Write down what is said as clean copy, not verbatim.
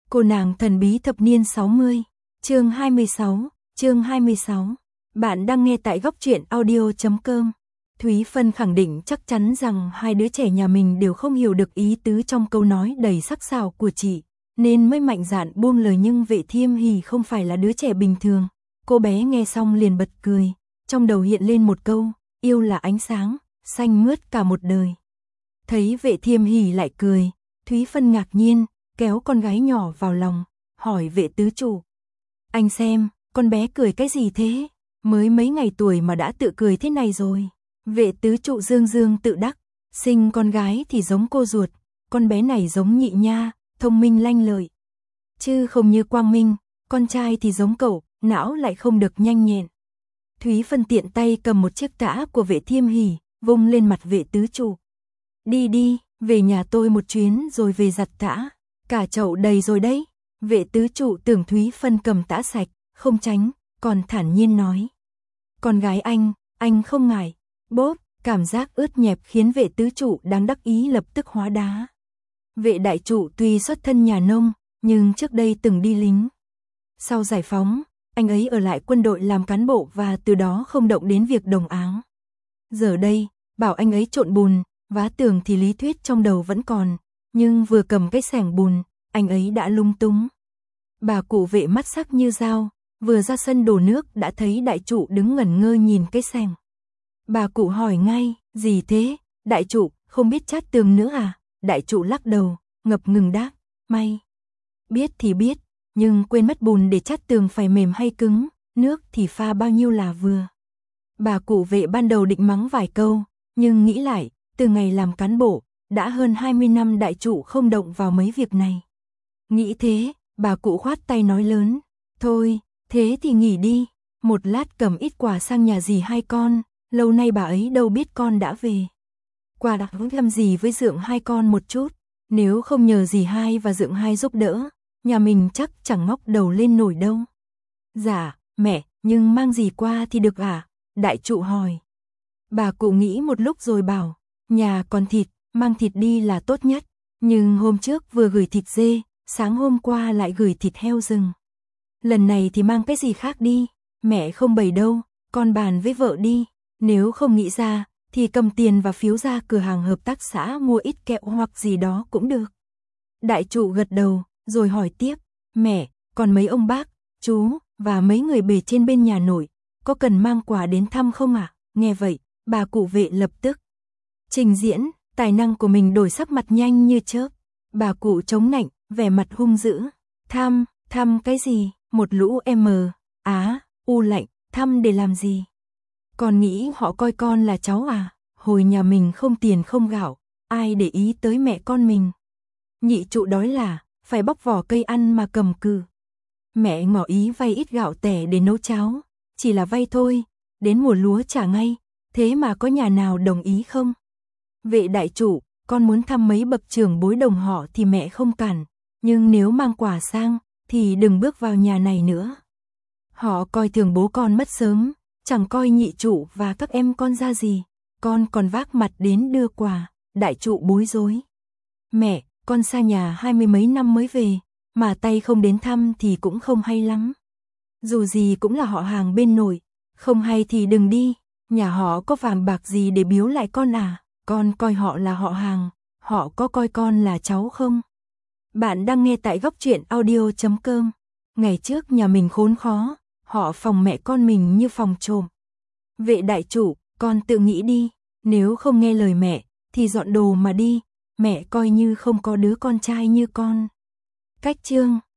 Cô nàng thần bí thập niên 60, chương 26. Bạn đang nghe tại góc truyện audio.com. Thúy Phân khẳng định chắc chắn rằng hai đứa trẻ nhà mình đều không hiểu được ý tứ trong câu nói đầy sắc sảo của chị, nên mới mạnh dạn buông lời, nhưng Vệ Thiêm Hỷ không phải là đứa trẻ bình thường. Cô bé nghe xong liền bật cười, trong đầu hiện lên một câu, yêu là ánh sáng, xanh mướt cả một đời. Thấy Vệ Thiêm Hỷ lại cười, Thúy Phân ngạc nhiên, kéo con gái nhỏ vào lòng, hỏi Vệ tứ chủ. Anh xem, con bé cười cái gì thế? Mới mấy ngày tuổi mà đã tự cười thế này rồi. Vệ tứ trụ dương dương tự đắc, sinh con gái thì giống cô ruột, con bé này giống nhị nha, thông minh lanh lợi. Chứ không như Quang Minh, con trai thì giống cậu, não lại không được nhanh nhẹn. Thúy Phân tiện tay cầm một chiếc tã của Vệ Thiêm Hỷ, vung lên mặt Vệ tứ trụ. Đi đi, về nhà tôi một chuyến rồi về giặt tã, cả chậu đầy rồi đấy. Vệ tứ trụ tưởng Thúy Phân cầm tã sạch, không tránh, còn thản nhiên nói. Con gái anh không ngại. Bốp, cảm giác ướt nhẹp khiến Vệ tứ trụ đang đắc ý lập tức hóa đá. Vệ đại trụ tuy xuất thân nhà nông, nhưng trước đây từng đi lính. Sau giải phóng, anh ấy ở lại quân đội làm cán bộ và từ đó không động đến việc đồng áng. Giờ đây, bảo anh ấy trộn bùn, vá tường thì lý thuyết trong đầu vẫn còn, nhưng vừa cầm cái xẻng bùn, anh ấy đã lung túng. Bà cụ Vệ mắt sắc như dao, vừa ra sân đổ nước đã thấy đại trụ đứng ngẩn ngơ nhìn cái xẻng. Bà cụ hỏi ngay, gì thế? Đại trụ, không biết chát tường nữa à? Đại trụ lắc đầu, ngập ngừng đáp, may. Biết thì biết, nhưng quên mất bùn để chát tường phải mềm hay cứng, nước thì pha bao nhiêu là vừa. Bà cụ Vệ ban đầu định mắng vài câu, nhưng nghĩ lại, từ ngày làm cán bộ, đã hơn 20 năm đại trụ không động vào mấy việc này. Nghĩ thế, bà cụ khoát tay nói lớn, thôi, thế thì nghỉ đi, một lát cầm ít quà sang nhà dì hai con, lâu nay bà ấy đâu biết con đã về. Quà đặc thăm dì với dượng hai con một chút, nếu không nhờ dì hai và dượng hai giúp đỡ, nhà mình chắc chẳng ngóc đầu lên nổi đâu. Dạ, mẹ, nhưng mang gì qua thì được à? Đại trụ hỏi. Bà cụ nghĩ một lúc rồi bảo, nhà còn thịt, mang thịt đi là tốt nhất, nhưng hôm trước vừa gửi thịt dê, sáng hôm qua lại gửi thịt heo rừng. Lần này thì mang cái gì khác đi, mẹ không bày đâu, con bàn với vợ đi, nếu không nghĩ ra, thì cầm tiền và phiếu ra cửa hàng hợp tác xã mua ít kẹo hoặc gì đó cũng được. Đại trụ gật đầu, rồi hỏi tiếp, mẹ, còn mấy ông bác, chú, và mấy người bề trên bên nhà nội, có cần mang quà đến thăm không ạ? Nghe vậy, bà cụ Vệ lập tức trình diễn, tài năng của mình đổi sắc mặt nhanh như chớp. Bà cụ chống nạnh, vẻ mặt hung dữ, thăm cái gì, một lũ lạnh, thăm để làm gì? Con nghĩ họ coi con là cháu à? Hồi nhà mình không tiền không gạo, ai để ý tới mẹ con mình. Nhị trụ đói là, phải bóc vỏ cây ăn mà cầm cự. Mẹ ngỏ ý vay ít gạo tẻ để nấu cháo, chỉ là vay thôi, đến mùa lúa trả ngay, thế mà có nhà nào đồng ý không? Vệ đại trụ, con muốn thăm mấy bậc trưởng bối đồng họ thì mẹ không cản, nhưng nếu mang quà sang, thì đừng bước vào nhà này nữa. Họ coi thường bố con mất sớm, chẳng coi nhị trụ và các em con ra gì, con còn vác mặt đến đưa quà. Đại trụ bối rối. Mẹ, con xa nhà 20 mấy năm mới về, mà tay không đến thăm thì cũng không hay lắm. Dù gì cũng là họ hàng bên nội, không hay thì đừng đi, nhà họ có vàng bạc gì để biếu lại con à? Con coi họ là họ hàng, họ có coi con là cháu không? Bạn đang nghe tại góc truyện audio.com. Ngày trước nhà mình khốn khó, họ phòng mẹ con mình như phòng trộm. Vệ đại trụ, con tự nghĩ đi, nếu không nghe lời mẹ, thì dọn đồ mà đi, mẹ coi như không có đứa con trai như con. Cách chương